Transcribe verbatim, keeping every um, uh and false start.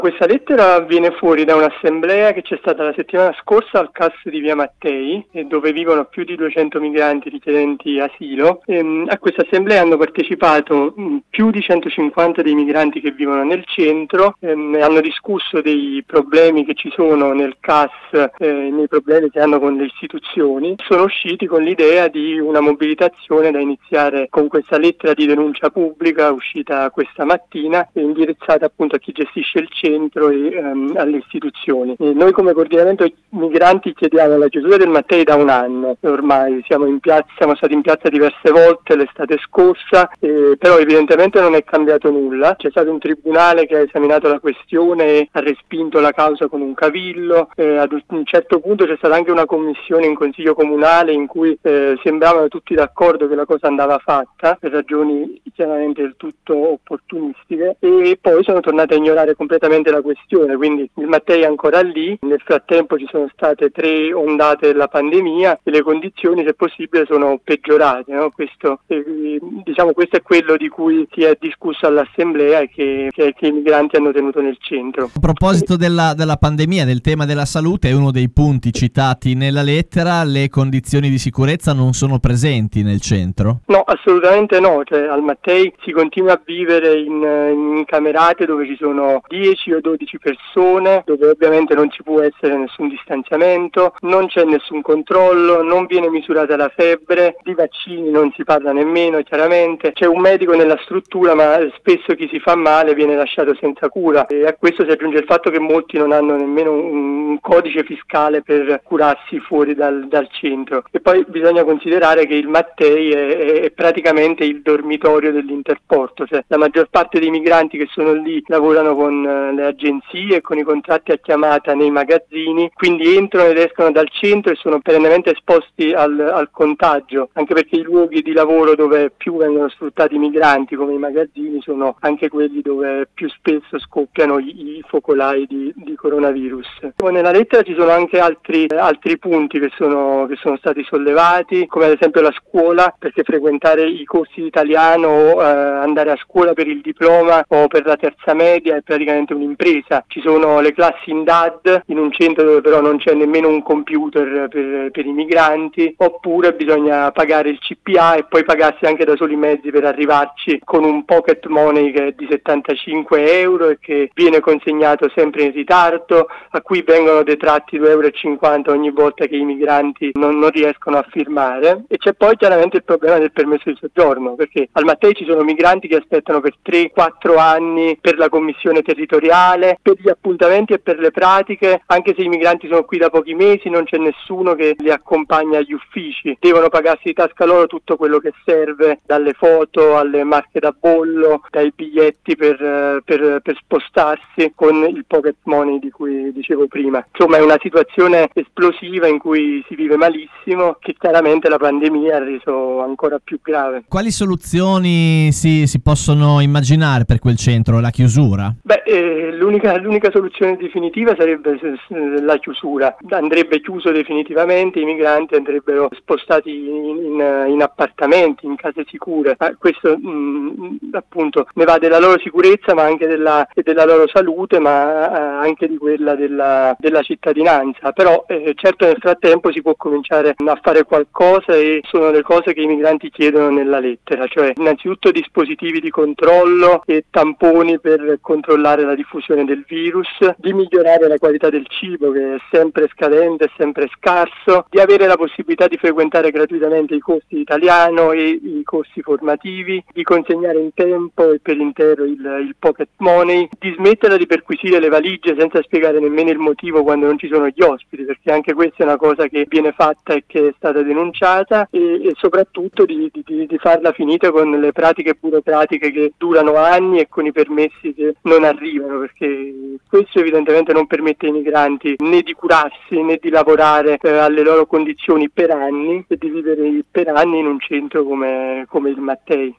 Questa lettera viene fuori da un'assemblea che c'è stata la settimana scorsa al C A S di Via Mattei, dove vivono più di duecento migranti richiedenti asilo. E a questa assemblea hanno partecipato più di centocinquanta dei migranti che vivono nel centro, e hanno discusso dei problemi che ci sono nel C A S, eh, nei problemi che hanno con le istituzioni. Sono usciti con l'idea di una mobilitazione da iniziare con questa lettera di denuncia pubblica uscita questa mattina e indirizzata appunto a chi gestisce il centro e um, alle istituzioni. E noi come coordinamento migranti chiediamo la chiusura del Mattei da un anno ormai, siamo in piazza, siamo stati in piazza diverse volte l'estate scorsa, eh, però evidentemente non è cambiato nulla. C'è stato un tribunale che ha esaminato la questione e ha respinto la causa con un cavillo, eh, ad un certo punto c'è stata anche una commissione in consiglio comunale in cui eh, sembravano tutti d'accordo che la cosa andava fatta per ragioni chiaramente del tutto opportunistiche, e poi sono tornati a ignorare completamente la questione, quindi il Mattei è ancora lì. Nel frattempo ci sono state tre ondate della pandemia e le condizioni, se possibile, sono peggiorate, no? Questo, eh, diciamo, questo è quello di cui si è discusso all'assemblea e che, che, che i migranti hanno tenuto nel centro. A proposito della, della pandemia, del tema della salute, è uno dei punti citati nella lettera. Le condizioni di sicurezza non sono presenti nel centro? No, assolutamente no. Cioè, al Mattei si continua a vivere in, in camerate dove ci sono dieci o dodici persone, dove ovviamente non ci può essere nessun distanziamento, non c'è nessun controllo, non viene misurata la febbre, di vaccini non si parla nemmeno, chiaramente c'è un medico nella struttura, ma spesso chi si fa male viene lasciato senza cura, e a questo si aggiunge il fatto che molti non hanno nemmeno un codice fiscale per curarsi fuori dal, dal centro. E poi bisogna considerare che il Mattei è, è praticamente il dormitorio dell'Interporto, cioè la maggior parte dei migranti che sono lì lavorano con le agenzie, con i contratti a chiamata nei magazzini, quindi entrano ed escono dal centro e sono perennemente esposti al, al contagio, anche perché i luoghi di lavoro dove più vengono sfruttati i migranti, come i magazzini, sono anche quelli dove più spesso scoppiano i, i focolai di, di coronavirus. Nella lettera ci sono anche altri, altri punti che sono, che sono stati sollevati, come ad esempio la scuola, perché frequentare i corsi di italiano o eh, andare a scuola per il diploma o per la terza media è praticamente un'impresa. Ci sono le classi in D A D in un centro dove però non c'è nemmeno un computer per, per i migranti, oppure bisogna pagare il C P A e poi pagarsi anche da soli i mezzi per arrivarci con un pocket money che è di settantacinque euro e che viene consegnato sempre in ritardo, a cui vengono detratti due euro e cinquanta ogni volta che i migranti non, non riescono a firmare. E c'è poi chiaramente il problema del permesso di soggiorno, perché al Mattei ci sono migranti che aspettano per tre quattro anni per la commissione territoriale, per gli appuntamenti e per le pratiche. Anche se i migranti sono qui da pochi mesi non c'è nessuno che li accompagna agli uffici, devono pagarsi di tasca loro tutto quello che serve, dalle foto alle marche da bollo, dai biglietti per, per, per spostarsi, con il pocket money di cui dicevo prima. Insomma, è una situazione esplosiva in cui si vive malissimo, che chiaramente la pandemia ha reso ancora più grave. Quali soluzioni si, si possono immaginare per quel centro? La chiusura? Beh, eh, l'unica, l'unica soluzione definitiva sarebbe la chiusura. Andrebbe chiuso definitivamente, i migranti andrebbero spostati in, in, in appartamenti, in case sicure. Ma questo mh, appunto ne va della loro sicurezza, ma anche della, della loro salute, ma anche di quella della, della cittadinanza. Però eh, certo nel frattempo si può cominciare a fare qualcosa, e sono le cose che i migranti chiedono nella lettera, cioè innanzitutto dispositivi di controllo e tamponi per controllare la diffusione del virus, di migliorare la qualità del cibo che è sempre scadente, è sempre scarso, di avere la possibilità di frequentare gratuitamente i corsi di italiano e i corsi formativi, di consegnare in tempo e per intero il, il pocket money, di smettere di perquisire le valigie senza spiegare nemmeno il motivo quando non ci sono gli ospiti, perché anche questa è una cosa che viene fatta e che è stata denunciata, e, e soprattutto di, di, di farla finita con le pratiche burocratiche che durano anni e con i permessi che non arrivano, perché questo evidentemente non permette ai migranti né di curarsi né di lavorare eh, alle loro condizioni per anni, e di vivere per anni in un centro come, come il Mattei.